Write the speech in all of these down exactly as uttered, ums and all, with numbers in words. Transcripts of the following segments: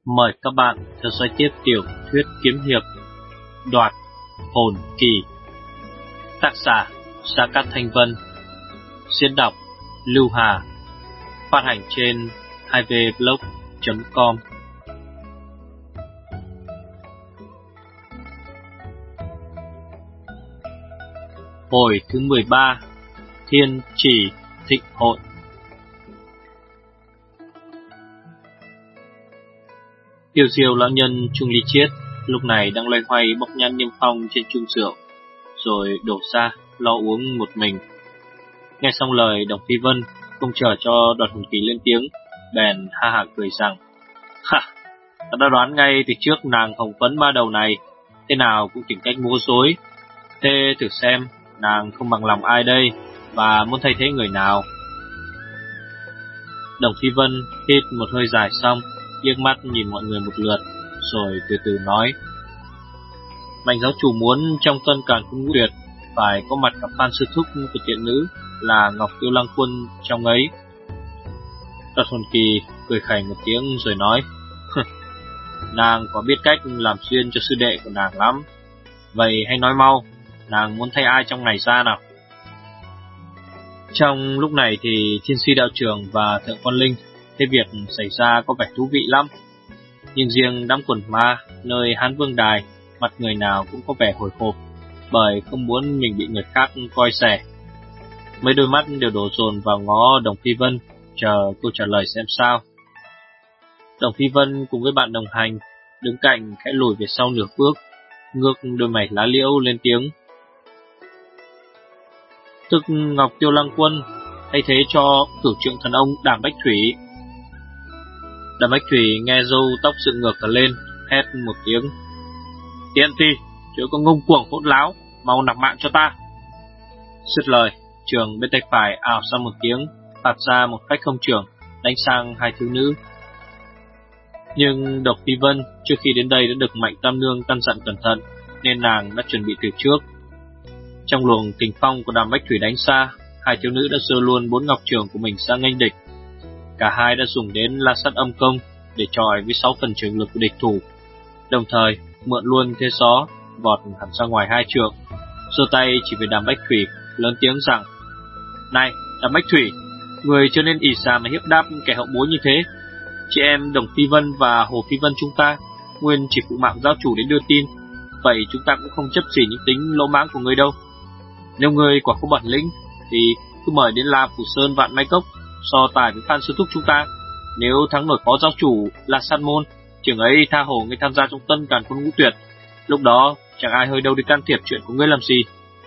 Mời các bạn theo dõi tiếp tiểu thuyết kiếm hiệp Đoạt Hồn Kỳ, tác giả Sa Cát Thanh Vân, diễn đọc Lưu Hà, phát hành trên hai v blog chấm com. Hồi thứ mười ba, Thiên Chỉ Thịnh Hội. Tiêu Diêu lão nhân Trung Ly Chiết lúc này đang loay hoay bóc nhăn niêm phong trên chung rượu, rồi đổ ra lo uống một mình. Nghe xong lời Đồng Phi Vân, không chờ cho Đoạt Hồn Kỳ lên tiếng, bèn ha hả cười rằng: "Ha, ta đã đoán ngay từ trước nàng hồng phấn ba đầu này thế nào cũng tìm cách múa rối. Thế thử xem nàng không bằng lòng ai đây, và muốn thay thế người nào?" Đồng Phi Vân hít một hơi dài xong, liếc mắt nhìn mọi người một lượt, rồi từ từ nói: "Mạnh giáo chủ muốn trong Tân Càn Khôn Ngũ Tuyệt phải có mặt gặp Phan sư thúc của tiện nữ là Ngọc Tiêu Lăng Quân trong ấy." Đoạt Hồn Kỳ cười khẩy một tiếng rồi nói: "Nàng có biết cách làm duyên cho sư đệ của nàng lắm. Vậy hãy nói mau, nàng muốn thay ai trong này ra nào?" Trong lúc này thì Thiên Suy đạo trưởng và Thượng Quan Linh thấy việc xảy ra có vẻ thú vị lắm. Nhưng riêng đám quần ma nơi Hán Vương Đài, mặt người nào cũng có vẻ hồi hộp, bởi không muốn mình bị người khác coi rẻ. Mấy đôi mắt đều đổ dồn vào ngó Đồng Phi Vân, chờ câu trả lời xem sao. Đồng Phi Vân cùng với bạn đồng hành đứng cạnh khẽ lùi về sau nửa bước, ngước đôi mày lá liễu lên tiếng: "Tức Ngọc Tiêu Lăng Quân thay thế cho cửu trượng thần ông Đàm Bách Thủy." Đàm Bách Thủy nghe râu tóc dựng ngược cả lên, hét một tiếng: "Tiện ti, chớ có ngông cuồng hỗn láo, mau nạp mạng cho ta." Dứt lời, trường bên tay phải ảo ra một tiếng, phạt ra một phách không trưởng đánh sang hai thiếu nữ. Nhưng Độc Phi Vân trước khi đến đây đã được Mạnh Tam Nương căn dặn cẩn thận, nên nàng đã chuẩn bị từ trước. Trong luồng kình phong của Đàm Bách Thủy đánh xa, hai thiếu nữ đã giơ luôn bốn ngọc trường của mình sang nghênh địch. Cả hai đã dùng đến La Sát Âm Công để chọi với sáu phần trường lực của địch thủ, đồng thời mượn luôn thế gió vọt hẳn ra ngoài hai trượng, giơ tay chỉ về Đàm Bách Thủy, lớn tiếng rằng: "Này, Đàm Bách Thủy, người chưa nên ỷ xà mà hiếp đáp kẻ hậu bối như thế. Chị em Đồng Phi Vân và Hồ Phi Vân chúng ta nguyên chỉ phụ mạng giáo chủ đến đưa tin, vậy chúng ta cũng không chấp gì những tính lỗ mãng của người đâu. Nếu người quả có bản lĩnh thì cứ mời đến La Phủ Sơn Vạn Mai Cốc so tài với Phan sư thúc chúng ta. Nếu thắng nổi phó giáo chủ là San Môn, chừng ấy tha hồ người tham gia trong Tân Càn Khôn Ngũ Tuyệt. Lúc đó chẳng ai hơi đâu đi can thiệp chuyện của ngươi làm gì."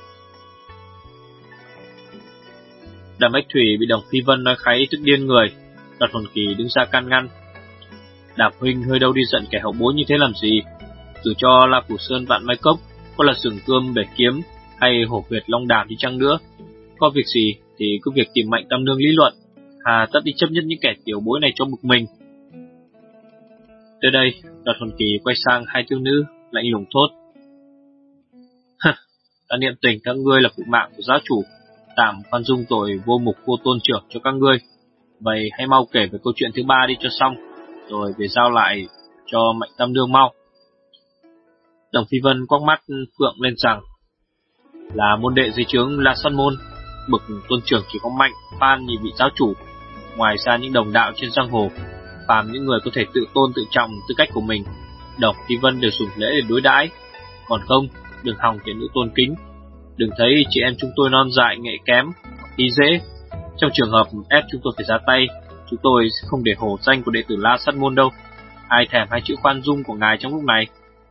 Đàm Bách Thủy bị Đồng Phi Vân nói kháy tức điên người. Đoạt Hồn Kỳ đứng ra can ngăn: "Đàm huynh hơi đâu đi giận kẻ hậu bối như thế làm gì? Dù cho La Phủ Sơn Vạn Mai Cốc có là rừng cơm bể kiếm hay hổ huyệt long đàm đi chăng nữa, có việc gì thì cứ việc tìm Mạnh Tam Nương lý luận, hà tất đi chấp nhất những kẻ tiểu bối này cho bực mình." Tới đây, Đoạt Hồn Kỳ quay sang hai thiếu nữ, lạnh lùng thốt: "Hừ, ta niệm tình các ngươi là phụ mạng của giáo chủ, tạm khoan dung tội vô mục vô tôn trưởng cho các ngươi. Vậy hãy mau kể về câu chuyện thứ ba đi cho xong, rồi về giao lại cho Mạnh Tam Nương mau." Đồng Phi Vân quắc mắt phượng lên rằng: "Là môn đệ dưới trướng La Sát Môn, bậc tôn trưởng chỉ có Mạnh, Phan nhị vị giáo chủ. Ngoài ra những đồng đạo trên giang hồ, phàm những người có thể tự tôn tự trọng tư cách của mình, Đồng Phi Vân đều dùng lễ để đối đãi. Còn không, đừng hòng tiện nữ tôn kính. Đừng thấy chị em chúng tôi non dại nghệ kém, ý dễ. Trong trường hợp ép chúng tôi phải ra tay, chúng tôi sẽ không để hổ danh của đệ tử La Sát Môn đâu. Ai thèm hai chữ khoan dung của ngài trong lúc này."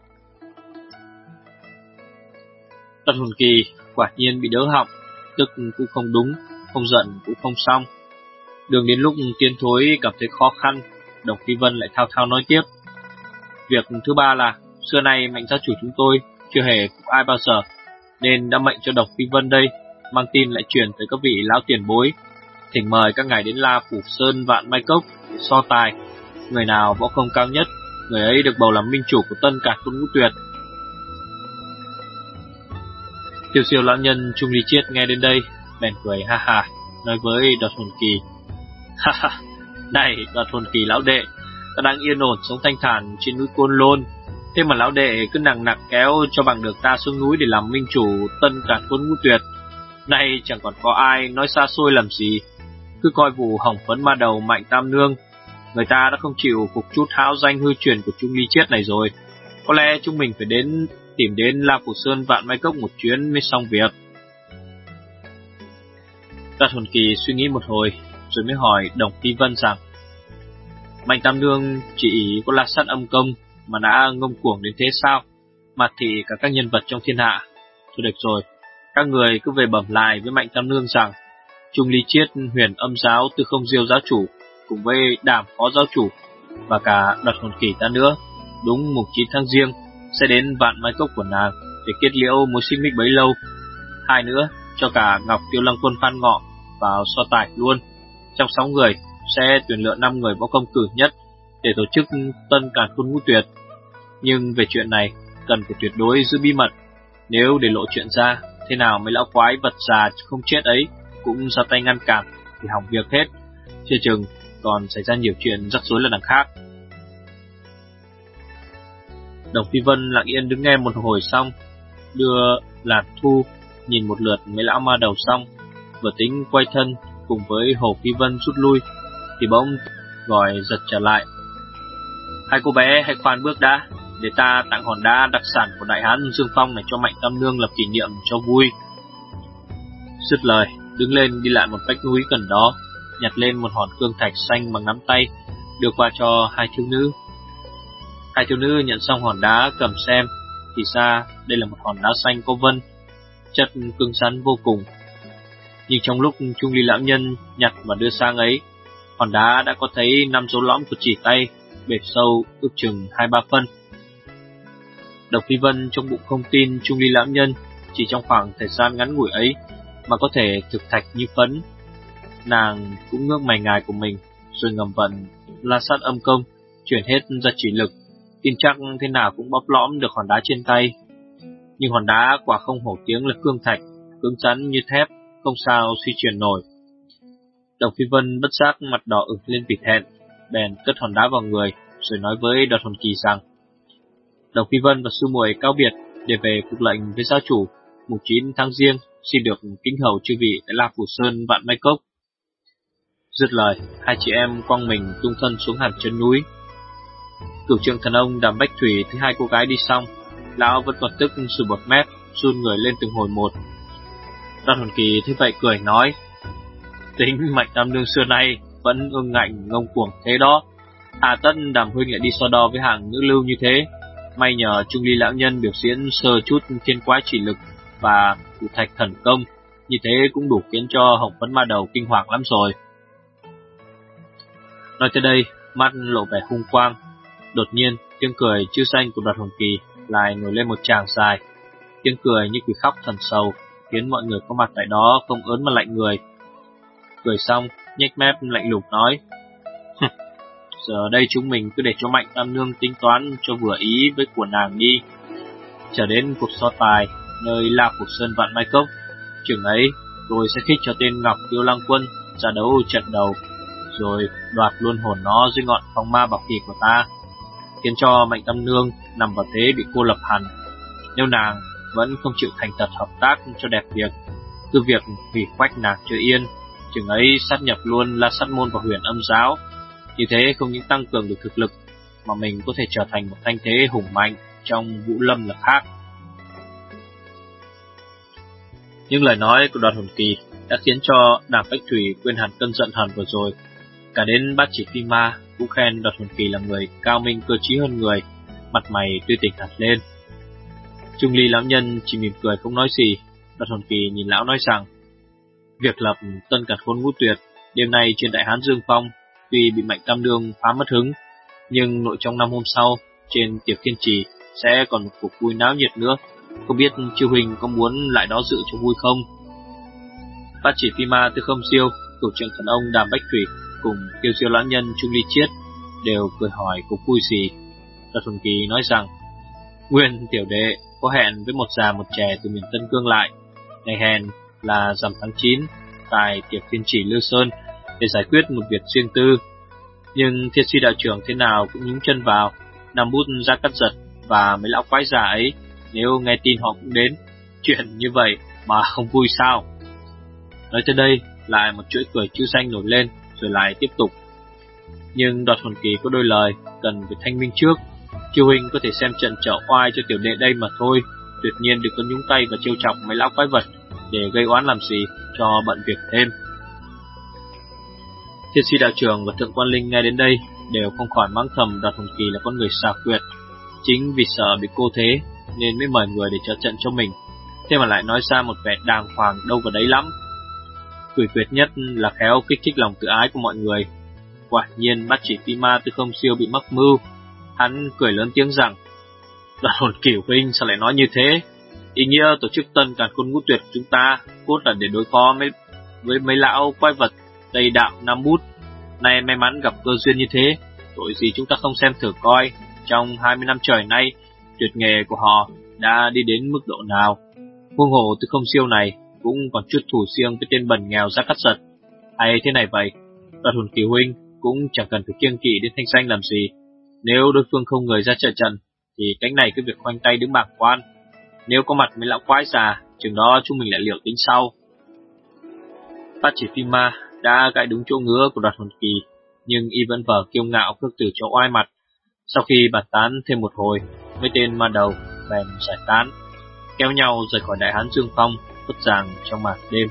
Đoạt Hồn Kỳ quả nhiên bị đớ họng, tức cũng không đúng, không giận cũng không xong. Đường đến lúc tiến thối cảm thấy khó khăn, Đồng Phi Vân lại thao thao nói tiếp: "Việc thứ ba là xưa nay Mạnh giáo chủ chúng tôi chưa hề phục ai bao giờ, nên đã mệnh cho Đồng Phi Vân đây mang tin lại truyền tới các vị lão tiền bối, thỉnh mời các ngài đến La Phủ Sơn Vạn Mai Cốc để so tài. Người nào võ công cao nhất, người ấy được bầu làm minh chủ của Tân Càn Khôn Ngũ Tuyệt." Tiêu Diêu lão nhân Trung Ly Chiết nghe đến đây bèn cười ha ha, nói với Đoạt Hồn Kỳ: "Ha ha, này Đoạt Hồn Kỳ lão đệ, ta đang yên ổn sống thanh thản trên núi Côn Lôn, thế mà lão đệ cứ nằng nặc kéo cho bằng được ta xuống núi để làm minh chủ Tân Càn Khôn Ngũ Tuyệt. Nay chẳng còn có ai nói xa xôi làm gì, cứ coi vụ hỏng phấn ma đầu Mạnh Tam Nương. Người ta đã không chịu phục chút hão danh hư truyền của Trung Ly Chiết này rồi. Có lẽ chúng mình phải đến tìm đến La Phủ Sơn Vạn Mai Cốc một chuyến mới xong việc. Đạt Hồn Kỳ suy nghĩ một hồi rồi mới hỏi Đồng Phi Vân rằng: Mạnh Tam Nương chỉ có La Sát Âm Công mà đã ngông cuồng đến thế sao? Mặt thị cả các nhân vật trong thiên hạ. Thôi được rồi, các người cứ về bẩm lại với Mạnh Tam Nương rằng Trung Ly Chiết, Huyền Âm Giáo, Tư Không Diêu giáo chủ cùng với Đàm phó giáo chủ và cả Đạt Hồn Kỳ ta nữa, đúng mùng chín tháng Giêng sẽ đến Vạn Mai Cốc của nàng để kết liễu mối xích mích bấy lâu. Hai nữa, cho cả Ngọc Tiêu Lăng Quân Phan Ngọ vào so tài luôn. Trong sáu người sẽ tuyển lựa năm người võ công cử nhất để tổ chức Tân Càn Khôn Ngũ Tuyệt. Nhưng về chuyện này cần phải tuyệt đối giữ bí mật. Nếu để lộ chuyện ra, thế nào mấy lão quái vật già không chết ấy cũng ra tay ngăn cản thì hỏng việc hết. Chưa chừng còn xảy ra nhiều chuyện rắc rối lần đằng khác. Đồng Phi Vân lặng yên đứng nghe một hồi xong, đưa Làn Thu nhìn một lượt mấy lão ma đầu xong, vừa tính quay thân cùng với Hồ Phi Vân rút lui thì bỗng gọi giật trở lại: Hai cô bé hãy khoan bước đã, để ta tặng hòn đá đặc sản của Đại Hán Dương Phong này cho Mạnh Tam Nương làm kỷ niệm cho vui. Dứt lời, đứng lên đi lại một vách núi gần đó, nhặt lên một hòn cương thạch xanh bằng nắm tay, đưa qua cho hai thiếu nữ. Hai thiếu nữ nhận xong hòn đá cầm xem, thì ra đây là một hòn đá xanh có vân, chất cứng rắn vô cùng. Nhưng trong lúc Trung Ly lão nhân nhặt và đưa sang ấy, hòn đá đã có thấy năm dấu lõm của chỉ tay, bề sâu ước chừng hai ba phân. Độc Phi Vân trong bụng không tin Trung Ly lão nhân chỉ trong khoảng thời gian ngắn ngủi ấy mà có thể thực thạch như phấn. Nàng cũng ngước mày ngài của mình, rồi ngầm vận La Sát Âm Công, chuyển hết ra chỉ lực, tin chắc thế nào cũng bóp lõm được hòn đá trên tay. Nhưng hòn đá quả không hổ tiếng là cương thạch, cứng rắn như thép, không sao suy chuyển nổi. Đồng Phi Vân bất giác mặt đỏ ửng lên vì thẹn, bèn cất hòn đá vào người, rồi nói với Đoạt Hồn Kỳ rằng: Đồng Phi Vân và sư muội cáo biệt để về phục lệnh với giáo chủ, mùng chín tháng Giêng xin được kính hầu chư vị tại La Phủ Sơn Vạn Mai Cốc. Dứt lời, hai chị em quăng mình tung thân xuống hẳn chân núi. Cửu Trượng Thần Ông Đàm Bách Thủy thấy hai cô gái đi xong, lão vẫn còn tức sùi bọt mép, run người lên từng hồi một. Đoạt Hồn Kỳ thấy vậy cười nói: Tính Mạnh Tam Nương xưa nay vẫn ương ngạnh ngông cuồng thế đó. Hà tất Đàm huynh lại đi so đo với hàng nữ lưu như thế. May nhờ Trung Ly lão nhân biểu diễn sơ chút thiên quái chỉ lực và thủ thạch thần công, như thế cũng đủ khiến cho hồng phấn ma đầu kinh hoàng lắm rồi. Nói tới đây, mắt lộ vẻ hung quang. Đột nhiên, tiếng cười chữ xanh của Đoạt Hồn Kỳ lại nổi lên một tràng dài. Tiếng cười như quỷ khóc thần sầu, khiến mọi người có mặt tại đó không ớn mà lạnh người. Cười xong, nhếch mép lạnh lùng nói: Giờ đây chúng mình cứ để cho Mạnh Tam Nương tính toán cho vừa ý với của nàng đi. Trở đến cuộc so tài nơi La Phủ Sơn Vạn Mai Cốc, chừng ấy tôi sẽ khích cho tên Ngọc Tiêu Lăng Quân ra đấu trận đầu, rồi đoạt luôn hồn nó dưới ngọn phong ma bảo kỳ của ta, khiến cho Mạnh Tam Nương nằm vào thế bị cô lập hẳn. Nếu nàng vẫn không chịu thành thật hợp tác cho đẹp việc, cứ việc hủy quách nàng chưa yên, chừng ấy sát nhập luôn La Sát Môn và Huyền Âm Giáo. Như thế không những tăng cường được thực lực, mà mình có thể trở thành một thanh thế hùng mạnh trong Vũ Lâm là khác. Những lời nói của Đoạt Hồn Kỳ đã khiến cho Đàm Bách Thủy quên hẳn cơn giận hờn vừa rồi. Cả đến Bát Chỉ Phi Ma cũng khen Đoạt Hồn Kỳ là người cao minh cơ trí hơn người, mặt mày tươi tỉnh hẳn lên. Trung Ly lão nhân chỉ mỉm cười không nói gì. Đoạt Hồn Kỳ nhìn lão nói rằng: Việc lập Tân Càn Khôn Ngũ Tuyệt đêm nay trên Đại Hán Dương Phong tuy bị Mạnh Tam Nương phá mất hứng, nhưng nội trong năm hôm sau trên tiệc Thiên Trì sẽ còn một cuộc vui náo nhiệt nữa. Không biết chư huynh có muốn lại đó dự cho vui không? Bát Chỉ Phi Ma, Tư Không Diêu, Cửu Trượng Thần Ông Đàm Bách Thủy cùng Tiêu Diêu lão nhân Trung Ly Chiết đều cười hỏi cuộc vui gì. Đoạt Hồn Kỳ nói rằng: Nguyên tiểu đệ có hẹn với một già một trẻ từ miền Tân Cương lại, ngày hẹn là rằm tháng chín tại tiệc Thiên Trì Lư Sơn để giải quyết một việc riêng tư. Nhưng Thiên Si đạo trưởng thế nào cũng nhúng chân vào. Nam Bút, Gia Cát Giật và mấy lão quái già ấy, nếu nghe tin họ cũng đến, chuyện như vậy mà không vui sao? Nói tới đây, lại một chuỗi cười chữ xanh nổi lên, rồi lại tiếp tục. Nhưng đoạt hồn kỳ có đôi lời, cần phải thanh minh trước. Kiều huynh có thể xem trận trở oai cho tiểu đệ đây mà thôi, tuyệt nhiên đừng có nhúng tay và trêu chọc mấy lão quái vật để gây oán làm gì cho bận việc thêm. Thiên Si đạo trưởng và Thượng Quan Linh nghe đến đây đều không khỏi mắng thầm đoạt hồn kỳ là con người xảo quyệt. Chính vì sợ bị cô thế nên mới mời người để trợ trận cho mình, thế mà lại nói ra một vẻ đàng hoàng đâu vào đấy lắm. Quỷ quyệt nhất là khéo kích thích lòng tự ái của mọi người. Quả nhiên Bát Chỉ Phi Ma Tư Không Siêu bị mắc mưu. Hắn cười lớn tiếng rằng: Đoạt hồn kỳ huynh sao lại nói như thế? Ý nghĩa tổ chức Tân Càn Khôn Ngũ Tuyệt của chúng ta cốt là để đối phó với, với mấy lão quái vật Tây Đạo Nam Bút. Nay may mắn gặp cơ duyên như thế, tội gì chúng ta không xem thử coi trong hai mươi năm trời nay tuyệt nghề của họ đã đi đến mức độ nào. Huống hồ Tư Không Siêu này cũng còn chút thù riêng với tên bần nghèo Gia Cát Giật. Hay thế này vậy, Đoạt hồn kỳ huynh cũng chẳng cần phải kiêng kỵ đến thanh danh làm gì. Nếu đối phương không người ra trợ trận thì cánh này cứ việc khoanh tay đứng bàng quan. Nếu có mặt mấy lão quái già, chừng đó chúng mình lại liệu tính sau. Bát Chỉ Phi Ma đã gãi đúng chỗ ngứa của Đoạt hồn kỳ, nhưng y vẫn vờ kiêu ngạo khước từ chỗ oai mặt. Sau khi bàn tán thêm một hồi, mấy tên ma đầu bèn giải tán, kéo nhau rời khỏi Đại Hán Dương Phong, khuất ràng trong màn đêm.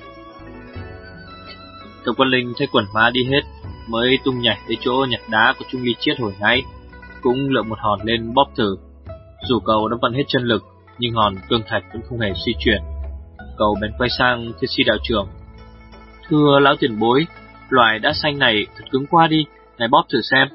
Thượng Quan Linh thấy quần ma đi hết, mới tung nhảy tới chỗ nhặt đá của Trung Ly Chiết hồi nãy, cũng lượm một hòn lên bóp thử. Dù cậu đã vận hết chân lực, nhưng hòn cương thạch vẫn không hề di chuyển. Cậu bèn quay sang Thiên Si đạo trưởng: Thưa lão tiền bối, loại đá xanh này thật cứng quá đi, ngài bóp thử xem.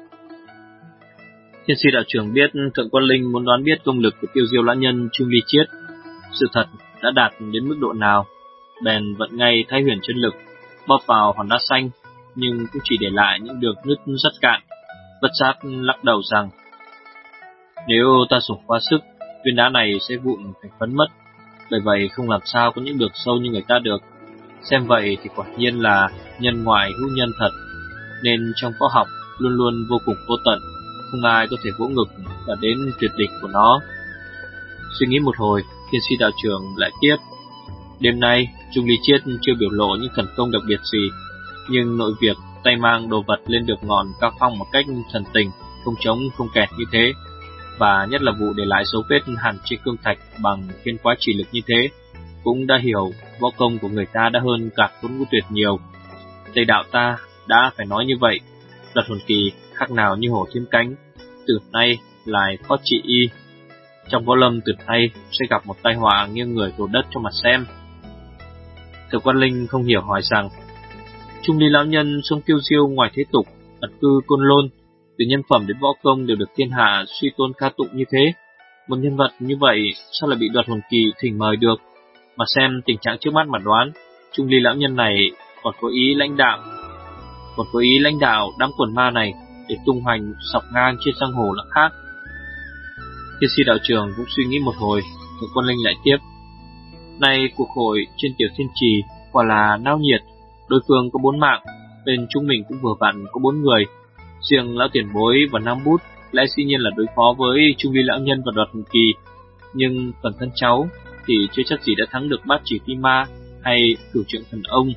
Thiên Si đạo trưởng biết Thượng Quan Linh muốn đoán biết công lực của Tiêu Diêu lão nhân Trung Ly Chiết sự thật đã đạt đến mức độ nào, bèn vận ngay Thái Huyền chân lực bóp vào hòn đá xanh, nhưng cũng chỉ để lại những đường nứt rất cạn. Bất giác lắc đầu rằng: Nếu ta dùng quá sức, viên đá này sẽ vụn thành phấn mất, bởi vậy không làm sao có những đường sâu như người ta được. Xem vậy thì quả nhiên là nhân ngoại hữu nhân thật, nên trong võ học luôn luôn vô cùng vô tận, không ai có thể vỗ ngực và đến tuyệt đỉnh của nó. Suy nghĩ một hồi, Thiên Si đạo trưởng lại tiếp: Đêm nay Trung Ly Chiết chưa biểu lộ những thần công đặc biệt gì, nhưng nội việc tay mang đồ vật lên được ngọn cao phong một cách thần tình, không chống không kẹt như thế, và nhất là vụ để lại dấu vết hàn trên cương thạch bằng thiên quái chỉ lực như thế, cũng đã hiểu võ công của người ta đã hơn cả Khôn Ngũ Tuyệt nhiều. Tây đạo ta đã phải nói như vậy, Đoạt hồn kỳ khác nào như hổ thêm cánh, từ nay lại khó trị y. Trong võ lâm từ nay sẽ gặp một tai họa nghiêng người đổ đất cho mặt xem. Thượng Quan Linh không hiểu hỏi rằng: Trung Ly lão nhân sông tiêu diêu ngoài thế tục, ẩn cư Côn Lôn, từ nhân phẩm đến võ công đều được thiên hạ suy tôn ca tụng như thế, một nhân vật như vậy sao lại bị Đoạt hồn kỳ thỉnh mời được? Mà xem tình trạng trước mắt mà đoán, Trung Ly lão nhân này còn có ý lãnh đạo, còn có ý lãnh đạo đám quần ma này để tung hoành sọc ngang trên giang hồ là khác. Thiên Si đạo trưởng cũng suy nghĩ một hồi, Thượng Quan Linh lại tiếp: Nay cuộc hội trên Tiểu Thiên Trì quả là náo nhiệt, đối phương có bốn mạng, bên chúng mình cũng vừa vặn có bốn người. Riêng lão tiền bối và Nam Bút lẽ dĩ nhiên là đối phó với Trung Ly lão nhân và Đoạt hồn kỳ, nhưng phần thân cháu thì chưa chắc gì đã thắng được Bát Chỉ Phi Ma hay Cửu Trượng Thần Ông.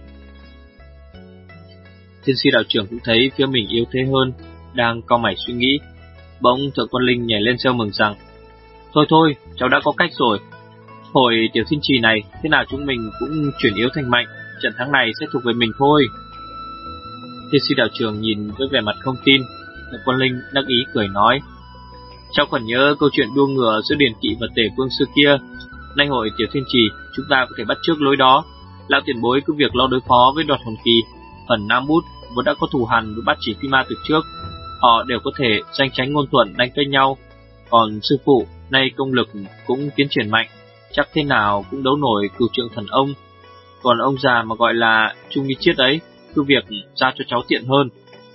Thiên Si đạo trưởng cũng thấy phía mình yếu thế hơn, đang cau mày suy nghĩ. Bỗng Thượng Quan Linh nhảy lên reo mừng rằng: Thôi thôi, cháu đã có cách rồi. Hồi Tiểu Thiên Trì này, thế nào chúng mình cũng chuyển yếu thành mạnh, trận thắng này sẽ thuộc về mình thôi. Thiên Si đạo trưởng nhìn với vẻ mặt không tin. Thượng Quan Linh đắc ý cười nói: Cháu còn nhớ câu chuyện đua ngựa giữa Điền Kỵ và Tể Vương xưa kia. Nay hội Tiểu Thiên Trì, chúng ta có thể bắt chước lối đó. Lão tiền bối cứ việc lo đối phó với Đoạt hồn kỳ. Phần Nam Bút vốn đã có thù hằn với Bát Chỉ Phi Ma từ trước, họ đều có thể tranh tránh ngôn thuận đánh với nhau. Còn sư phụ nay công lực cũng tiến triển mạnh, chắc thế nào cũng đấu nổi Cửu Trượng Thần Ông. Còn ông già mà gọi là Trung Ly Chiết ấy, cứ việc ra cho cháu tiện hơn.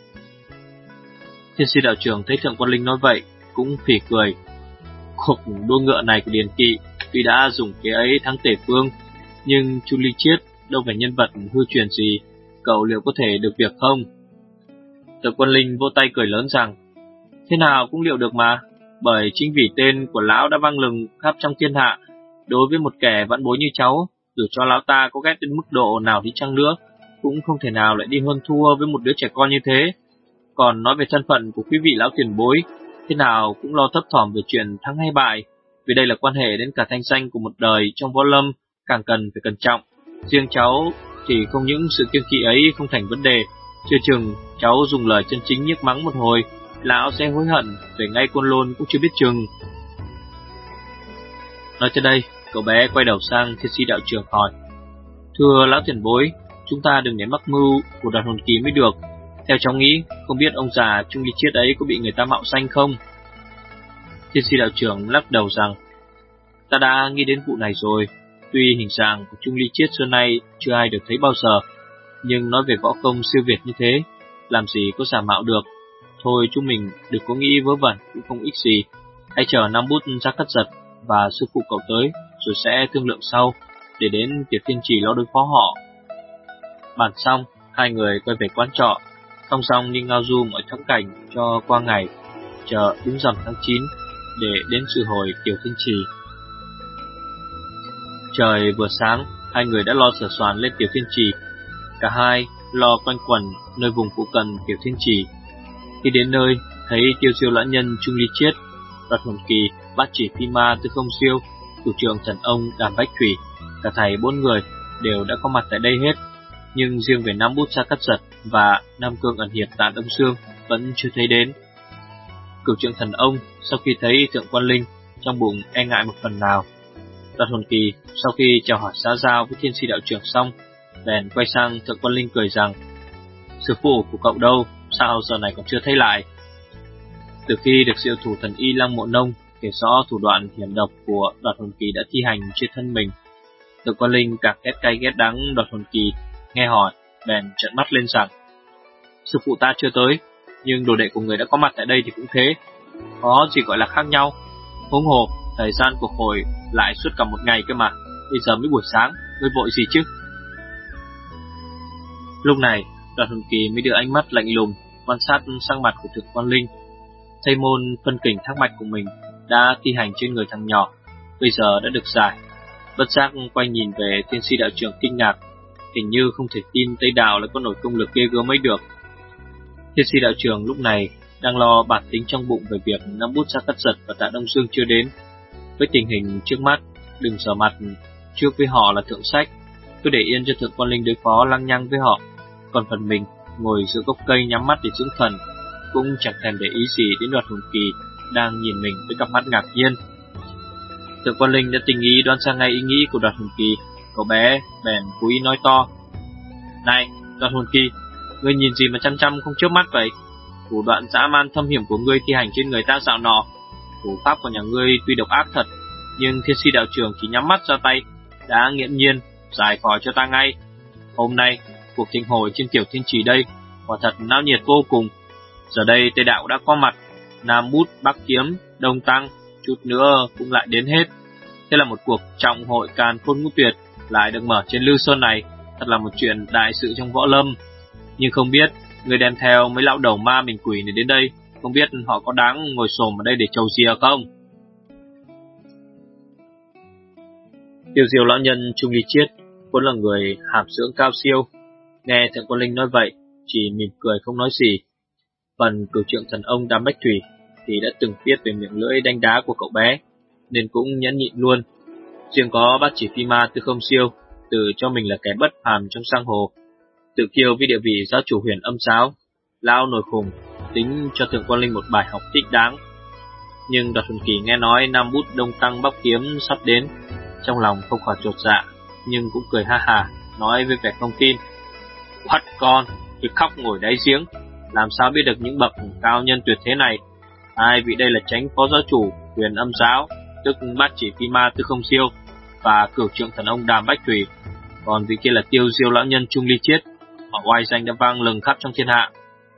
Thiên Si đạo trưởng thấy Thượng Quan Linh nói vậy cũng phỉ cười. Cuộc đua ngựa này của Điền Kỵ tuy đã dùng kế ấy thắng Tể Vương, nhưng Trung Ly Chiết đâu phải nhân vật hư truyền gì, cậu liệu có thể được việc không? Thượng Quân Linh vô tay cười lớn rằng, thế nào cũng liệu được mà, bởi chính vì tên của lão đã vang lừng khắp trong thiên hạ. Đối với một kẻ vãn bối như cháu, dù cho lão ta có ghét đến mức độ nào đi chăng nữa, cũng không thể nào lại đi hơn thua với một đứa trẻ con như thế. Còn nói về thân phận của quý vị lão tiền bối, thế nào cũng lo thấp thỏm về chuyện thắng hay bại, vì đây là quan hệ đến cả thanh danh của một đời trong võ lâm, càng cần phải cẩn trọng. Riêng cháu thì không những sự kiêng kỵ ấy không thành vấn đề, chưa chừng cháu dùng lời chân chính nhiếc mắng một hồi, lão sẽ hối hận về ngay Côn Lôn cũng chưa biết chừng. Nói tới đây, cậu bé quay đầu sang Thiên Si đạo trưởng hỏi, thưa lão tiền bối, chúng ta đừng để mắc mưu của Đoạt Hồn Kỳ mới được. Theo cháu nghĩ, không biết ông già Trung Ly Chiết ấy có bị người ta mạo danh không? Thiên Si đạo trưởng lắc đầu rằng, ta đã nghĩ đến vụ này rồi. Tuy hình dạng của Trung Ly Chiết xưa nay chưa ai được thấy bao giờ, nhưng nói về võ công siêu việt như thế, làm gì có giả mạo được. Thôi chúng mình đừng có nghĩ vớ vẩn cũng không ích gì. Hãy chờ Nam Bút ra cắt giật và sư phụ cậu tới, rồi sẽ thương lượng sau, để đến Tiệp Thiên Trì lo đối phó họ. Bàn xong, hai người quay về quán trọ, song song đi ngao du mọi thắng cảnh cho qua ngày, chờ đúng rằm tháng chín để đến sự hồi Tiểu Thiên Trì. Trời vừa sáng, hai người đã lo sửa soạn lên Tiểu Thiên Trì. Cả hai lo quanh quẩn nơi vùng phụ cận Tiểu Thiên Trì. Khi đến nơi, thấy Tiêu Diêu lão nhân Trung Ly Chiết, Đoạt Hồn Kỳ, Bát Chỉ Phi Ma Tư Không Siêu, thủ trưởng Thần Ông Đàm Bách Thủy, cả thầy bốn người đều đã có mặt tại đây hết. Nhưng riêng về Nam Bút Sa Cắt Giật và Nam Cương ẩn hiệp Tàn Âm Xương vẫn chưa thấy đến. Cửu trưởng Thần Ông sau khi thấy Thượng Quan Linh, trong bụng e ngại một phần nào. Đoạt Hồn Kỳ sau khi chào hỏi xã giao với Thiên Si đạo trưởng xong, bèn quay sang Thượng Quan Linh cười rằng, sư phụ của cậu đâu, sao giờ này còn chưa thấy lại? Từ khi được diệu thủ thần y Lăng Mộ Nông kể rõ thủ đoạn hiểm độc của Đoạt Hồn Kỳ đã thi hành trên thân mình, Thượng Quan Linh càng ghét cay ghét đắng Đoạt Hồn Kỳ. Nghe hỏi, bèn trợn mắt lên rằng, sư phụ ta chưa tới, nhưng đồ đệ của người đã có mặt tại đây thì cũng thế, có gì gọi là khác nhau. Huống hồ, thời gian cuộc hội lại suốt cả một ngày cơ mà, bây giờ mới buổi sáng, mới vội gì chứ? Lúc này, Đoạt Hồn Kỳ mới đưa ánh mắt lạnh lùng quan sát sang mặt của Thượng Quan Linh. Thấy môn phân kình thác mạch của mình đã thi hành trên người thằng nhỏ, bây giờ đã được giải. Bất giác quay nhìn về Thiên Si đạo trưởng kinh ngạc, hình như không thể tin Tây Đạo lại có nổi công lực ghê gớm mấy được. Thiên Si đạo trưởng lúc này đang lo bản tính trong bụng về việc Nam Bút Sa Cắt Giật và Tạ Đông Dương chưa đến. Với tình hình trước mắt, đừng sở mặt trước với họ là thượng sách, cứ để yên cho Thượng Quan Linh đối phó lăng nhăng với họ. Còn phần mình ngồi giữa gốc cây nhắm mắt để dưỡng thần, cũng chẳng thèm để ý gì đến Đoạt Hồn Kỳ đang nhìn mình với cặp mắt ngạc nhiên. Thượng Quan Linh đã tình ý đoán sang ngay ý nghĩ của Đoạt Hồn Kỳ, cậu bé bèn cố ý nói to, này Đoạt Hồn Kỳ, ngươi nhìn gì mà chăm chăm không chớp mắt vậy? Thủ đoạn dã man thâm hiểm của ngươi thi hành trên người ta dạo nọ, thủ pháp của nhà ngươi tuy độc ác thật, nhưng Thiên Si đạo trưởng chỉ nhắm mắt ra tay đã nghiễm nhiên giải khỏi cho ta ngay. Hôm nay cuộc thịnh hội trên Tiểu Thiên Trì đây quả thật náo nhiệt vô cùng. Giờ đây Tây Đạo đã có mặt, Nam Bút, Bắc Kiếm, Đông Tăng, chút nữa cũng lại đến hết. Thế là một cuộc trọng hội càn khôn ngũ tuyệt lại được mở trên Lư Sơn này, thật là một chuyện đại sự trong võ lâm. Nhưng không biết người đem theo mấy lão đầu ma mình quỷ này đến đây, không biết họ có đáng ngồi xổm ở đây để chầu rìa không? Tiêu Diêu lão nhân Trung Ly Chiết vốn là người hàm dưỡng cao siêu, nghe Thượng Quan Linh nói vậy chỉ mỉm cười không nói gì. Phần cửu trượng Thần Ông Đàm Bách Thủy thì đã từng biết về miệng lưỡi đánh đá của cậu bé, nên cũng nhẫn nhịn luôn. Riêng có Bát Chỉ Phi Ma Tư Không Siêu tự cho mình là kẻ bất phàm trong giang hồ, tự kiêu với địa vị giáo chủ Huyền Âm Giáo, lão nổi khùng tính cho Thượng Quan Linh một bài học thích đáng. Nhưng Đoạt Hồn Kỳ nghe nói Nam Bút, Đông Tăng, Bắc Kiếm sắp đến, trong lòng không khỏi chột dạ, nhưng cũng cười ha hà, nói với vẻ không tin, quát con thì khóc ngồi đáy giếng, làm sao biết được những bậc cao nhân tuyệt thế này. Hai vị đây là chánh phó giáo chủ Huyền Âm Giáo, tức Bát Chỉ Phi Ma Tư Không Siêu và cửu trượng Thần Ông Đàm Bách Thủy, còn vị kia là Tiêu Diêu lão nhân Trung Ly Chiết, họ oai danh đã vang lừng khắp trong thiên hạ.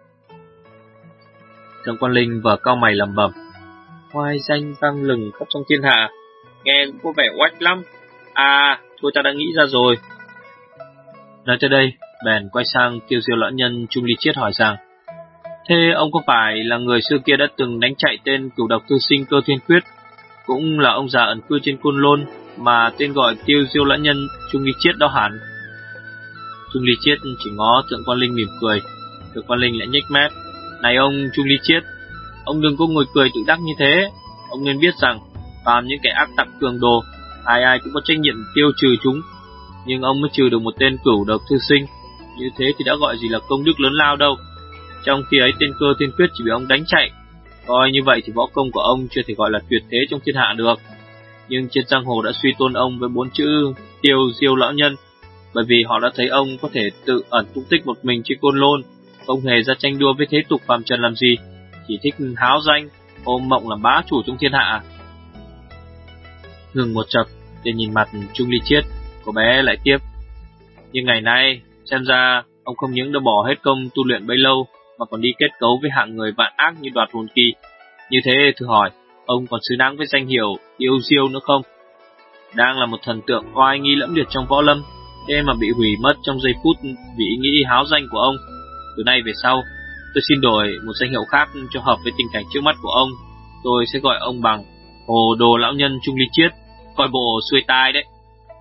Thượng Quan Linh vờ cau mày lẩm bẩm, oai danh vang lừng khắp trong thiên hạ, nghe cũng có vẻ oách lắm. À, thôi ta đã nghĩ ra rồi. Nói tới đây, bèn quay sang Tiêu Diêu lão nhân Trung Ly Chiết hỏi rằng, Thế ông có phải là người xưa kia đã từng đánh chạy tên cửu độc thư sinh Cơ Thiên Quyết, cũng là ông già ẩn cư trên Côn Lôn mà tên gọi Tiêu Diêu lão nhân Trung Ly Chiết đó hẳn? Trung Ly Chiết chỉ ngó Thượng Quan Linh mỉm cười. Thượng Quan Linh lại nhếch mép. Này ông Trung Ly Chiết, ông đừng có ngồi cười tự đắc như thế. Ông nên biết rằng phàm những kẻ ác tặc cường đồ, ai ai cũng có trách nhiệm tiêu trừ chúng. Nhưng ông mới trừ được một tên cửu độc thư sinh, như thế thì đã gọi gì là công đức lớn lao đâu. Trong khi ấy tên Cơ Thiên Quyết chỉ bị ông đánh chạy. Coi như vậy thì võ công của ông chưa thể gọi là tuyệt thế trong thiên hạ được. Nhưng trên giang hồ đã suy tôn ông với bốn chữ Tiêu Diêu lão nhân, bởi vì họ đã thấy ông có thể tự ẩn tung tích một mình trên Côn Lôn, không hề ra tranh đua với thế tục phàm trần làm gì, chỉ thích háo danh, ôm mộng làm bá chủ trong thiên hạ. Ngừng một chập để nhìn mặt Trung Ly Chiết, cô bé lại tiếp. Nhưng ngày nay xem ra ông không những đã bỏ hết công tu luyện bấy lâu mà còn đi kết cấu với hạng người vạn ác như Đoạt Hồn Kỳ. Như thế thử hỏi, ông còn xứng đáng với danh hiệu Tiêu Diêu nữa không? Đang là một thần tượng oai nghi lẫm liệt trong võ lâm, thế mà bị hủy mất trong giây phút vì ý nghĩ háo danh của ông. Từ nay về sau, tôi xin đổi một danh hiệu khác cho hợp với tình cảnh trước mắt của ông. Tôi sẽ gọi ông bằng Hồ Đồ lão nhân Trung Ly Chiết, coi bộ xuôi tai đấy.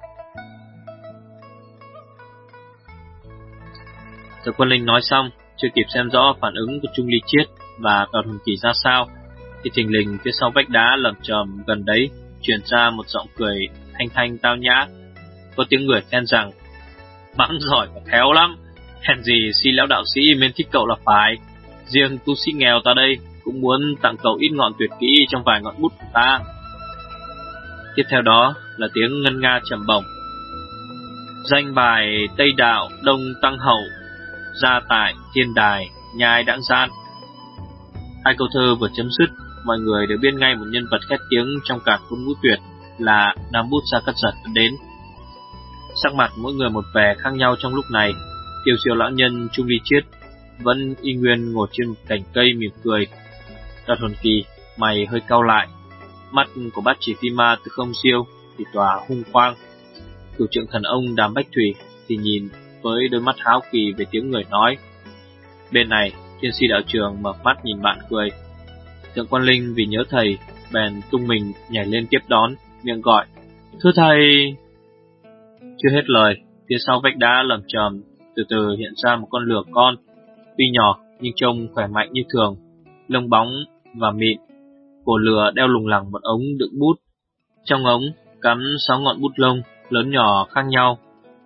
Thượng Quan Linh nói xong, chưa kịp xem rõ phản ứng của Trung Ly Chiết và Đoạt Hồn Kỳ ra sao, thì thình lình phía sau vách đá lởm chởm gần đấy truyền ra một giọng cười thanh thanh tao nhã. Có tiếng người khen rằng: mắng giỏi và khéo lắm, hèn gì Si lão đạo sĩ mến thích cậu là phải. Riêng tu sĩ nghèo ta đây cũng muốn tặng cậu ít ngọn tuyệt kỹ trong vài ngọn bút của ta. Tiếp theo đó là tiếng ngân nga trầm bổng: danh bài Tây Đạo Đông Tăng Hậu, gia tại thiên đài nhai đãng gian. Hai câu thơ vừa chấm dứt, mọi người đều biết ngay một nhân vật khét tiếng trong cả cuốn ngũ tuyệt là Nam Bút Gia Cát Giật đến. Sắc mặt mỗi người một vẻ khác nhau trong lúc này. Tiêu Diêu lão nhân Trung Ly Chiết vẫn y nguyên ngồi trên một cành cây mỉm cười. Đoạt Hồn Kỳ mày hơi cau lại, mắt của bát chỉ phi ma từ không siêu thì tỏa hung quang. Cửu trượng thần ông Đàm Bách Thủy thì nhìn với đôi mắt háo kỳ về tiếng người nói. Bên này Thiên Si đạo trường mở mắt nhìn bạn cười. Thượng Quan Linh vì nhớ thầy bèn tung mình nhảy lên tiếp đón, miệng gọi: thưa thầy. Chưa hết lời, phía sau vách đá lởm chởm từ từ hiện ra một con lừa con, tuy nhỏ nhưng trông khỏe mạnh như thường, lông bóng và mịn. Cổ lừa đeo lủng lẳng một ống đựng bút, trong ống cắm sáu ngọn bút lông lớn nhỏ khác nhau.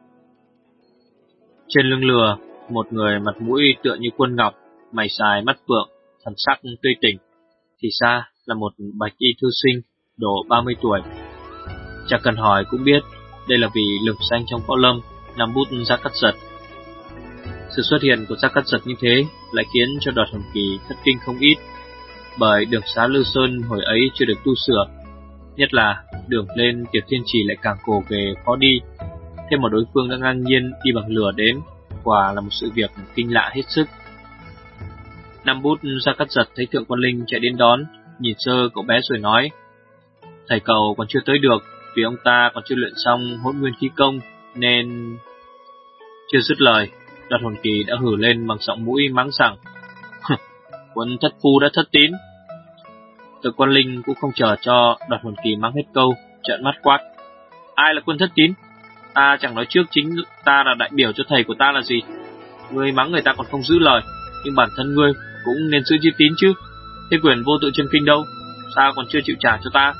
Trên lưng lừa, một người mặt mũi tựa như quân ngọc, mày xài mắt phượng, thần sắc tươi tỉnh, thì ra là một bạch y thư sinh độ ba mươi tuổi. Chẳng cần hỏi cũng biết đây là vì lừng danh trong võ lâm, Nam Bút Gia Cát Giật. Sự xuất hiện của Gia Cát Giật như thế lại khiến cho Đoạt Hồn Kỳ thất kinh không ít, bởi đường xá Lư Sơn hồi ấy chưa được tu sửa, nhất là đường lên Tiểu Thiên Trì lại càng cổ ghề khó đi. Thêm một đối phương đã ngang nhiên đi bằng lửa đến, quả là một sự việc kinh lạ hết sức. Nam Bút Gia Cát Giật thấy Thượng Quan Linh chạy đến đón, nhìn sơ cậu bé rồi nói: thầy cậu còn chưa tới được, vì ông ta còn chưa luyện xong Hỗn Nguyên Khí Công nên... Chưa dứt lời, Đoạt Hồn Kỳ đã hử lên bằng giọng mũi mắng rằng: quân thất phu đã thất tín. Thượng Quan Linh cũng không chờ cho Đoạt Hồn Kỳ mắng hết câu, trợn mắt quát: ai là quân thất tín? Ta chẳng nói trước chính ta là đại biểu cho thầy của ta là gì. Ngươi mắng người ta còn không giữ lời, nhưng bản thân ngươi cũng nên giữ chữ tín chứ. Thế quyền vô tự chân kinh đâu, sao còn chưa chịu trả cho ta?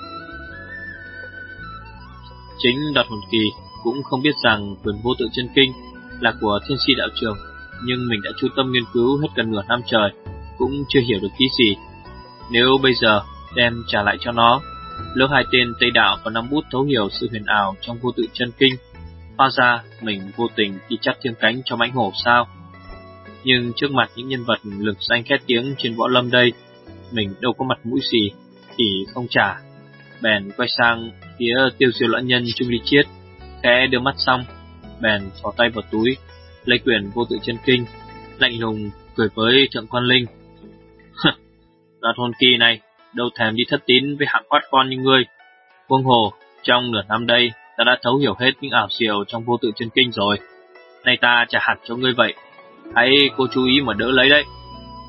Chính Đoạt Hồn Kỳ cũng không biết rằng quyền vô tự chân kinh là của Thiên Si đạo trường, nhưng mình đã chú tâm nghiên cứu hết gần nửa năm trời, cũng chưa hiểu được ý gì. Nếu bây giờ đem trả lại cho nó, lỡ hai tên Tây Đạo và Nam Bút thấu hiểu sự huyền ảo trong vô tự chân kinh, hóa ra mình vô tình đi chắp thêm cánh cho mãnh hổ sao? Nhưng trước mặt những nhân vật lừng danh khét tiếng trên võ lâm đây, mình đâu có mặt mũi gì thì không trả. Bèn quay sang phía Tiêu Diêu lão nhân Trung Ly Chiết, khẽ đưa mắt xong, bèn xỏ tay vào túi, lấy quyển vô tự chân kinh, lạnh lùng cười với Thượng Quan Linh: Đoạt Hồn Kỳ này đâu thèm đi thất tín với hạng quát con như ngươi. Huống hồ trong nửa năm đây ta đã thấu hiểu hết những ảo diệu trong vô tự chân kinh rồi, nay ta trả hẳn cho ngươi vậy, hãy cô chú ý mà đỡ lấy đấy.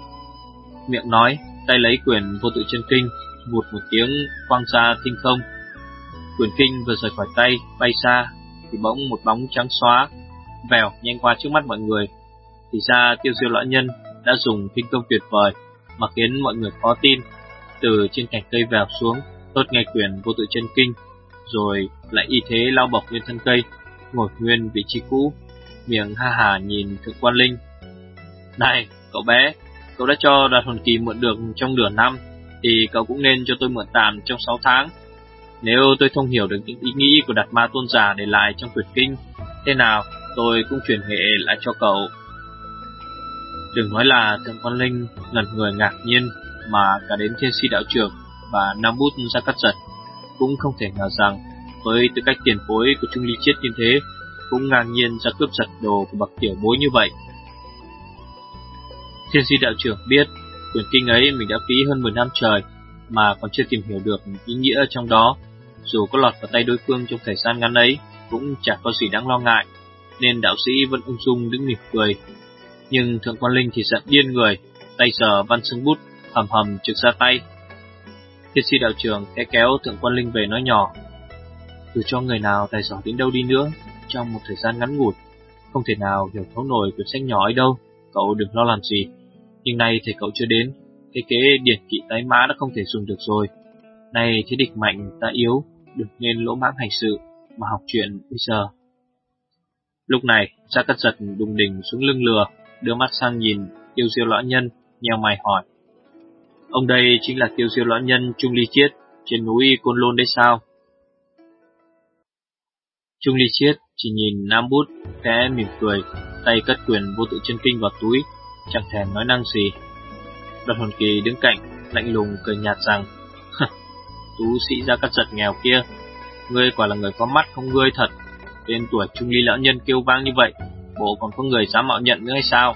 Miệng nói, tay lấy quyển vô tự chân kinh, vụt một tiếng quang ra thinh không. Quyển kinh vừa rời khỏi tay, bay xa, thì bỗng một bóng trắng xóa, vèo nhanh qua trước mắt mọi người. Thì ra Tiêu Diêu lão nhân đã dùng kinh công tuyệt vời mà khiến mọi người khó tin. Từ trên cành cây vèo xuống, tốt ngay quyển vô tự chân kinh, rồi lại y thế lao bọc lên thân cây, ngồi nguyên vị trí cũ, miệng ha hà nhìn Thượng Quan Linh. Này, cậu bé, cậu đã cho đoạt hồn kỳ mượn được trong nửa năm, thì cậu cũng nên cho tôi mượn tạm trong sáu tháng. Nếu tôi thông hiểu được những ý nghĩ của Đạt Ma tôn giả để lại trong quyển kinh, thế nào tôi cũng truyền hệ lại cho cậu. Đừng nói là Thượng Quan Linh ngẩn người ngạc nhiên, mà cả đến Thiên Si đạo trưởng và Nam Bút Gia Cát Giật cũng không thể ngờ rằng với tư cách tiền bối của Trung Ly Chiết như thế, cũng ngang nhiên ra cướp giật đồ của bậc tiểu bối như vậy. Thiên Si đạo trưởng biết quyển kinh ấy mình đã phí hơn mười năm trời mà còn chưa tìm hiểu được ý nghĩa trong đó. Dù có lọt vào tay đối phương trong thời gian ngắn ấy cũng chẳng có gì đáng lo ngại, nên đạo sĩ vẫn ung dung đứng mỉm cười. Nhưng Thượng Quan Linh thì giận điên người, tay giở văn sưng bút, hầm hầm trực ra tay. Thiên Si đạo trưởng khẽ kéo Thượng Quan Linh về nói nhỏ: dù cho người nào tài giỏi đến đâu đi nữa, trong một thời gian ngắn ngủi, không thể nào hiểu thấu nổi quyển sách nhỏ ấy đâu. Cậu đừng lo làm gì. Nhưng nay thầy cậu chưa đến, cái kế điển kỵ tái mã đã không thể dùng được rồi. Này thế địch mạnh ta yếu, đừng nên lỗ mãng hành sự mà học chuyện bây giờ. Lúc này Gia Cát Giật đùng đỉnh xuống lưng lừa, đưa mắt sang nhìn Tiêu Diêu lão nhân, nheo mày hỏi: ông đây chính là Tiêu Diêu lão nhân Trung Ly Chiết trên núi Côn Lôn đấy sao? Trung Ly Chiết chỉ nhìn Nam Bút, khẽ mỉm cười, tay cất quyển vô tự chân kinh vào túi, chẳng thèm nói năng gì. Đoạt hồn kỳ đứng cạnh, lạnh lùng cười nhạt rằng: tú sĩ Gia Cát Giật nghèo kia, ngươi quả là người có mắt không ngươi thật. Tên tuổi Trung Ly lão nhân kêu vang như vậy, bộ còn có người dám mạo nhận nữa hay sao?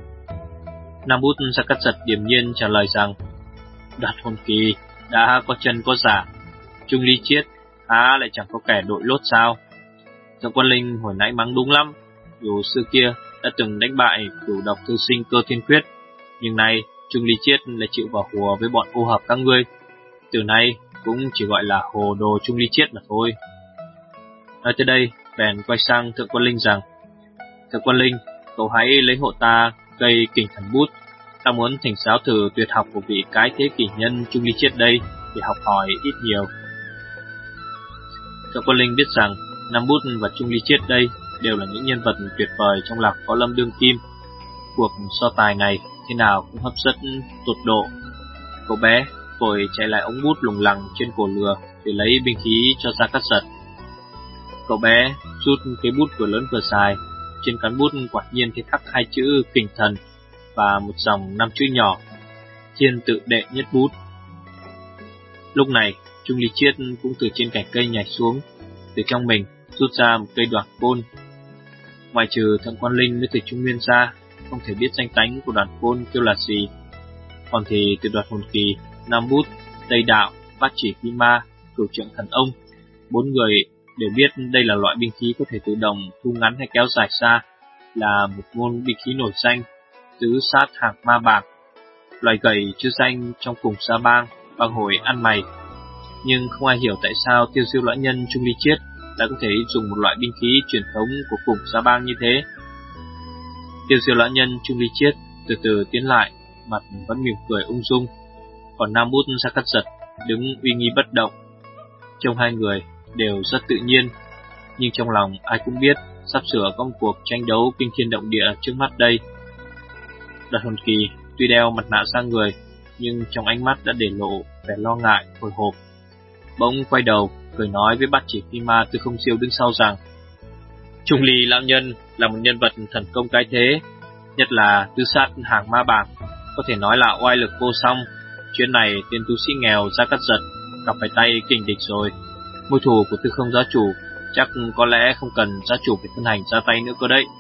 Nam Bút Gia Cát Giật điềm nhiên trả lời rằng: đoạt hồn kỳ đã có chân có giả, Trung Ly Chiết há lại chẳng có kẻ đội lốt sao? Thượng Quan Linh hồi nãy mắng đúng lắm. Dù xưa kia đã từng đánh bại cửu độc thư sinh Cơ Thiên Quyết, nhưng nay Trung Ly Chiết lại chịu vào hùa với bọn ô hợp các ngươi. Từ nay cũng chỉ gọi là hồ đồ Trung Ly Chiết mà thôi. Nói tới đây, bèn quay sang Thượng Quan Linh rằng: Thượng Quan Linh, cậu hãy lấy hộ ta cây Kình Thần Bút. Ta muốn thỉnh giáo thử tuyệt học của vị cái thế kỷ nhân Trung Ly Chiết đây, để học hỏi ít nhiều. Thượng Quan Linh biết rằng Nam Bút và Trung Ly Chiết đây đều là những nhân vật tuyệt vời trong lạc võ lâm đương kim. Cuộc so tài này thế nào cũng hấp dẫn tột độ. Cậu bé vội chạy lại ống bút lủng lẳng trên cổ lừa để lấy binh khí cho Gia Cát Giật. Cậu bé rút cái bút vừa lớn vừa dài, trên cán bút quả nhiên thấy khắc hai chữ Kình Thần và một dòng năm chữ nhỏ: Thiên tự đệ nhất bút. Lúc này Trung Ly Chiết cũng từ trên cành cây nhảy xuống, từ trong mình rút ra một cây đoản côn. Ngoài trừ Thượng Quan Linh với từ Trung Nguyên ra, không thể biết danh tánh của đoản côn kêu là gì. Còn thì từ đoạt hồn kỳ, Nam Bút, Tây Đạo, Bát Chỉ Phi Ma, Cửu Trượng Thần Ông, bốn người đều biết đây là loại binh khí có thể tự động thu ngắn hay kéo dài xa, là một môn binh khí nổi danh, tứ sát hạng ma bảng, loại gậy chữ danh trong cùng sa bang, bang hội ăn mày. Nhưng không ai hiểu tại sao Tiêu Diêu lão nhân Trung Ly Chiết đã có thể dùng một loại binh khí truyền thống của cùng sa bang như thế. Tiêu Diêu lão nhân Trung Ly Chiết từ từ tiến lại, mặt vẫn mỉm cười ung dung, còn Nam Bút Gia Cát Giật đứng uy nghi bất động. Trông hai người đều rất tự nhiên, nhưng trong lòng ai cũng biết sắp sửa có một cuộc tranh đấu kinh thiên động địa trước mắt đây. Đoạt hồn kỳ tuy đeo mặt nạ sang người, nhưng trong ánh mắt đã để lộ vẻ lo ngại, hồi hộp. Bỗng quay đầu cười nói với Bát Chỉ Phi Ma Tư Không Siêu đứng sau rằng: Trung Ly lão nhân là một nhân vật thần công cái thế, nhất là tứ sát hàng ma bảng, có thể nói là oai lực vô song. Chuyến này tên tu sĩ nghèo Gia Cát Giật gặp phải tay kình địch rồi. Mối thù của Tư Không gia chủ chắc có lẽ không cần gia chủ phải thân hành ra tay nữa cơ đấy.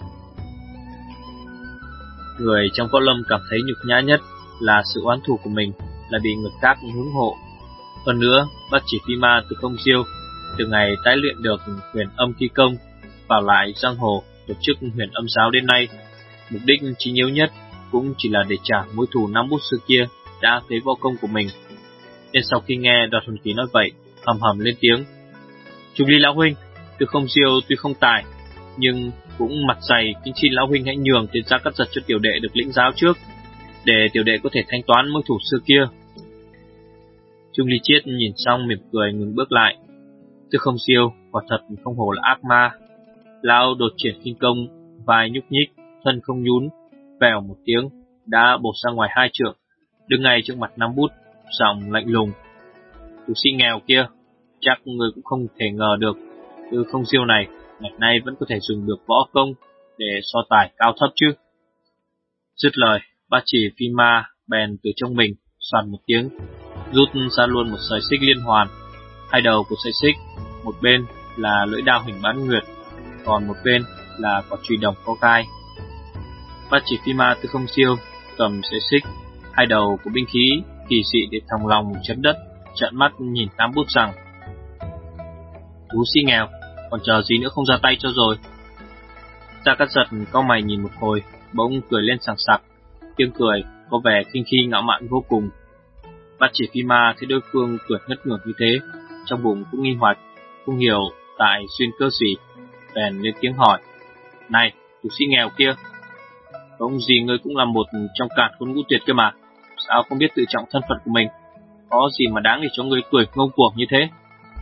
Người trong võ lâm cảm thấy nhục nhã nhất là sự oán thù của mình là bị người khác hướng hộ. Hơn nữa, Bát Chỉ Phi Ma Tư Không Siêu từ ngày tái luyện được huyền âm thi công, vào lại giang hồ tổ chức huyền âm giáo đến nay, mục đích chính yếu nhất cũng chỉ là để trả mối thù Nam Bút xưa kia đã thấy võ công của mình. Nên sau khi nghe Đoạt Hồn Kỳ nói vậy, hầm hầm lên tiếng: Trung Ly lão huynh, Tư Không Diêu tuy không tài, nhưng cũng mặt dày, kính xin lão huynh hãy nhường tiền Gia Cát Giật cho tiểu đệ được lĩnh giáo trước, để tiểu đệ có thể thanh toán mối thù xưa kia. Trung Ly Chiết nhìn xong mỉm cười ngừng bước lại. Tư Không Diêu quả thật không hổ là ác ma. Lão đột triển khinh công, vai nhúc nhích, thân không nhún, vèo một tiếng đã bổ ra ngoài hai trượng, đứng ngay trước mặt Nam Bút, giọng lạnh lùng: Tu sĩ nghèo kia, chắc người cũng không thể ngờ được Tư Không Diêu này ngày nay vẫn có thể dùng được võ công để so tài cao thấp chứ. Dứt lời, Bát Chỉ Phi Ma bèn từ trong mình xoàn một tiếng, rút ra luôn một sợi xích liên hoàn. Hai đầu của sợi xích, một bên là lưỡi đao hình bán nguyệt, còn một bên là quả chùy đồng có gai. Bát Chỉ Phi Ma Tư Không Diêu cầm sợi xích, hai đầu của binh khí kỳ dị để thòng lòng chấm đất, trợn mắt nhìn Nam Bút rằng: Tú sĩ nghèo, còn chờ gì nữa không ra tay cho rồi. Gia Cát Giật cau mày nhìn một hồi, bỗng cười lên sảng sặc, tiếng cười có vẻ khinh khi ngạo mạn vô cùng. Bát Chỉ Phi Ma thấy đối phương cười ngất ngưởng như thế, trong bụng cũng nghi hoặc, không hiểu tại xuyên cơ gì, bèn lên tiếng hỏi: Này, tú sĩ nghèo kia, không gì ngươi cũng là một trong càn khôn ngũ tuyệt cơ mà, sao không biết tự trọng thân phận của mình, có gì mà đáng để cho ngươi cười ngông cuồng như thế?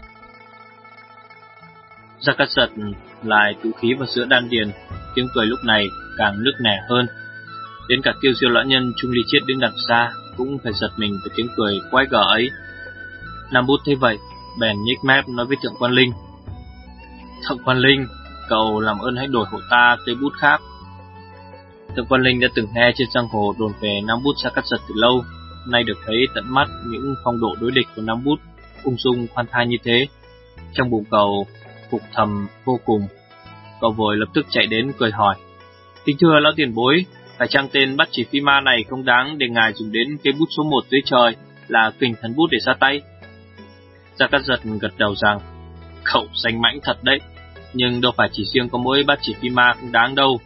Gia Cát Giật lại tụ khí vào giữa đan điền, tiếng cười lúc này càng nức nẻ hơn. Đến cả Tiêu Diêu lão nhân Trung Ly Chiết đứng đằng xa cũng phải giật mình với tiếng cười quái gở ấy. Nam Bút thấy vậy, bèn nhếch mép nói với Thượng Quan Linh: Thượng Quan Linh, cậu làm ơn hãy đổi hộ ta cây bút khác. Thượng Quan Linh đã từng nghe trên giang hồ đồn về Nam Bút Gia Cát Giật từ lâu, nay được thấy tận mắt những phong độ đối địch của Nam Bút ung dung khoan thai như thế, trong bụng cậu phục thầm vô cùng. Cậu vội lập tức chạy đến cười hỏi: Kính thưa lão tiền bối, phải chăng tên Bát Chỉ Phi Ma này không đáng để ngài dùng đến cây bút số một dưới trời là Kình Thần Bút để ra tay? Gia Cát Giật gật đầu rằng: Cậu danh mãnh thật đấy, nhưng đâu phải chỉ riêng có mỗi Bát Chỉ Phi Ma không đáng đâu.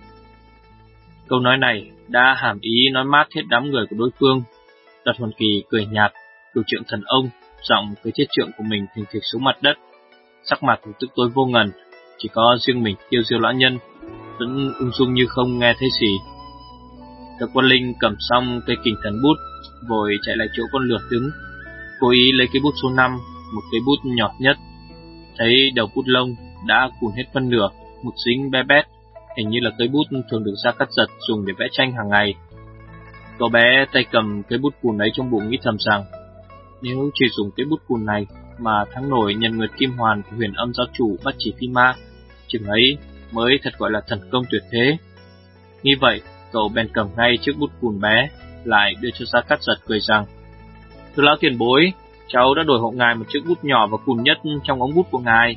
Câu nói này đã hàm ý nói mát hết đám người của đối phương. Đoạt Hồn Kỳ cười nhạt, cửu trượng thần ông, giọng với thiết trượng của mình thình thịch xuống mặt đất, sắc mặt tức tối vô ngần. Chỉ có riêng mình Tiêu Diêu lão nhân vẫn ung dung như không nghe thấy gì. Thượng Quan Linh cầm xong cây Kình Thần Bút, vội chạy lại chỗ con lược đứng, cố ý lấy cây bút số năm, một cây bút nhỏ nhất. Thấy đầu bút lông đã cùn hết phân nửa, một dính bé bét, hình như là cây bút thường được Gia Cát Giật dùng để vẽ tranh hàng ngày. Cậu bé tay cầm cây bút cùn ấy trong bụng nghĩ thầm rằng: Nếu chỉ dùng cây bút cùn này mà thắng nổi Nhật Nguyệt Kim Hoàn của Huyền Âm giáo chủ Bát Chỉ Phi Ma, chừng ấy mới thật gọi là thần công tuyệt thế. Nghĩ vậy, cậu bèn cầm ngay chiếc bút cùn bé, lại đưa cho Gia Cát Giật cười rằng: Thưa lão tiền bối, cháu đã đổi hộ ngài một chiếc bút nhỏ và cùn nhất trong ống bút của ngài.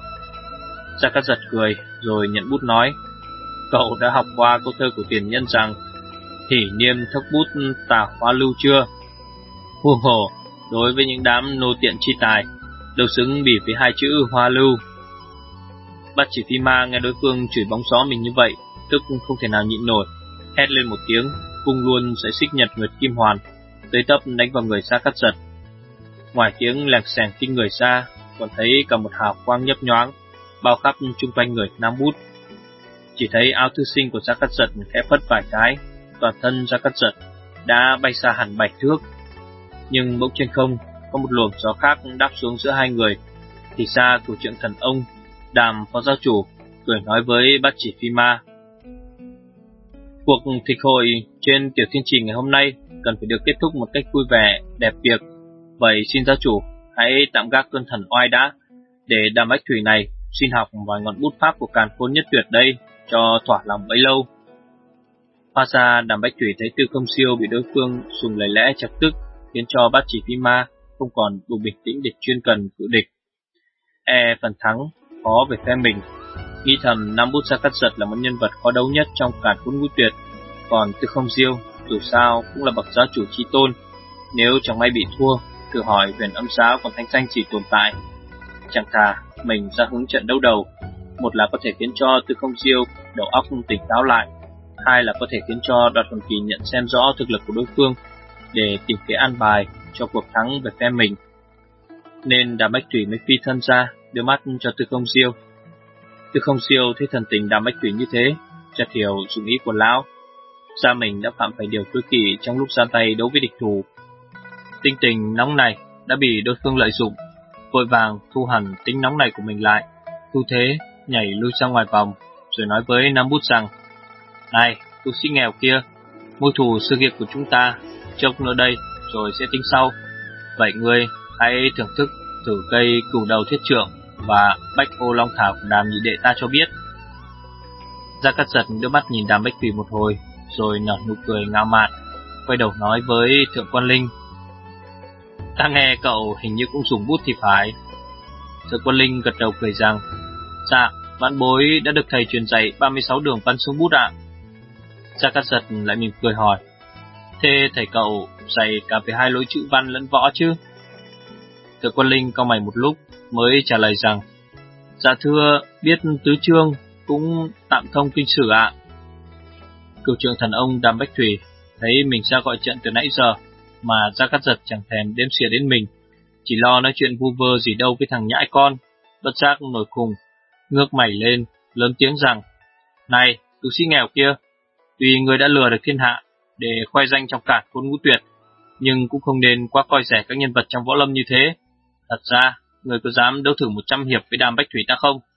Gia Cát Giật cười rồi nhận bút nói: Cậu đã học qua câu thơ của tiền nhân rằng hỉ niêm thốc bút tả hoa lưu chưa? Huống hồ đối với những đám nô tiện chi tài, đâu xứng bỉ với hai chữ hoa lưu. Bát Chỉ Phi Ma nghe đối phương chửi bóng gió mình như vậy, tức không thể nào nhịn nổi, hét lên một tiếng, vung luôn sợi xích Nhật Nguyệt Kim Hoàn, tới tấp đánh vào người Gia Cát Giật. Ngoài tiếng lẹt xèng kinh người ra, còn thấy cả một hào quang nhấp nhoáng bao khắp chung quanh người Nam Bút. Chỉ thấy áo thư sinh của Gia Cát Giật khẽ phất vài cái, toàn thân Gia Cát Giật đã bay xa hẳn bảy thước. Nhưng bỗng trên không có một luồng gió khác đáp xuống giữa hai người, thì ra cửu trượng thần ông Đàm phó giáo chủ cười nói với Bát Chỉ Phi Ma: Cuộc thịt hội trên Tiểu Thiên Trì ngày hôm nay cần phải được kết thúc một cách vui vẻ, đẹp việc. Vậy xin giáo chủ hãy tạm gác cơn thần oai đã, để Đàm Bách Thủy này xin học vài ngọn bút pháp của càn khôn nhất tuyệt đây, cho thỏa lòng bấy lâu. Hóa ra Đàm Bách Thủy thấy Tư Không Diêu bị đối phương dùng lời lẽ chọc tức, khiến cho Bát Chỉ Phi Ma không còn đủ bình tĩnh để chuyên cần cự địch. E phần thắng khó về phe mình, nghĩ thầm Nam Bút Gia Cát Giật là một nhân vật khó đấu nhất trong càn khôn ngũ tuyệt, còn Tư Không Diêu dù sao cũng là bậc giáo chủ chi tôn, nếu chẳng may bị thua, thử hỏi Huyền Âm giáo còn thanh danh gì tồn tại. Chẳng thà mình ra hứng trận đấu đầu, một là có thể khiến cho Tư Không Diêu đầu óc tỉnh táo lại, hai là có thể khiến cho Đoạt Hồn Kỳ nhận xem rõ thực lực của đối phương để tìm kế an bài cho cuộc thắng về phe mình. Nên Đàm Bách Thủy mới phi thân ra, đưa mắt cho Tư Không Diêu. Tư Không Diêu thấy thần tình Đàm Bách Thủy như thế, chợt hiểu dụng ý của lão. Gia mình đã phạm phải điều tối kỵ trong lúc ra tay đấu với địch thủ. Tinh tình nóng này đã bị đối phương lợi dụng, vội vàng thu hẳn tính nóng này của mình lại, thu thế nhảy lui ra ngoài vòng, rồi nói với Nam Bút rằng: "Này, tu sĩ nghèo kia, mối thù xưa kia của chúng ta chốc nữa đây rồi sẽ tính sau. Vậy ngươi hãy thưởng thức thử cây cửu đầu thiết trượng và bách ô long thảo của Đàm nhị đệ ta cho biết." Gia Cát Giật đưa mắt nhìn Đàm Bách Thủy một hồi, rồi nở nụ cười ngạo mạn, quay đầu nói với Thượng Quan Linh: "Ta nghe cậu hình như cũng dùng bút thì phải." Thượng Quan Linh gật đầu cười rằng: "Dạ, vãn bối đã được thầy truyền dạy ba mươi sáu đường văn xuống bút ạ." Gia Cát Giật lại mỉm cười hỏi: "Thế thầy cậu dạy cả về hai lối chữ văn lẫn võ chứ?" Thượng Quan Linh cau mày một lúc mới trả lời rằng: "Dạ thưa, biết tứ chương, cũng tạm thông kinh sử ạ." Cửu Trượng Thần Ông Đàm Bách Thủy thấy mình ra gọi trận từ nãy giờ mà Gia Cát Giật chẳng thèm đếm xỉa đến mình, chỉ lo nói chuyện vu vơ gì đâu với thằng nhãi con, bất giác nổi khùng, ngước mày lên, lớn tiếng rằng: "Này, tu sĩ nghèo kia, tuy người đã lừa được thiên hạ để khoe danh trong cản Khôn Ngũ Tuyệt, nhưng cũng không nên quá coi rẻ các nhân vật trong võ lâm như thế. Thật ra, người có dám đấu thử một trăm hiệp với Đàm Bách Thủy ta không?"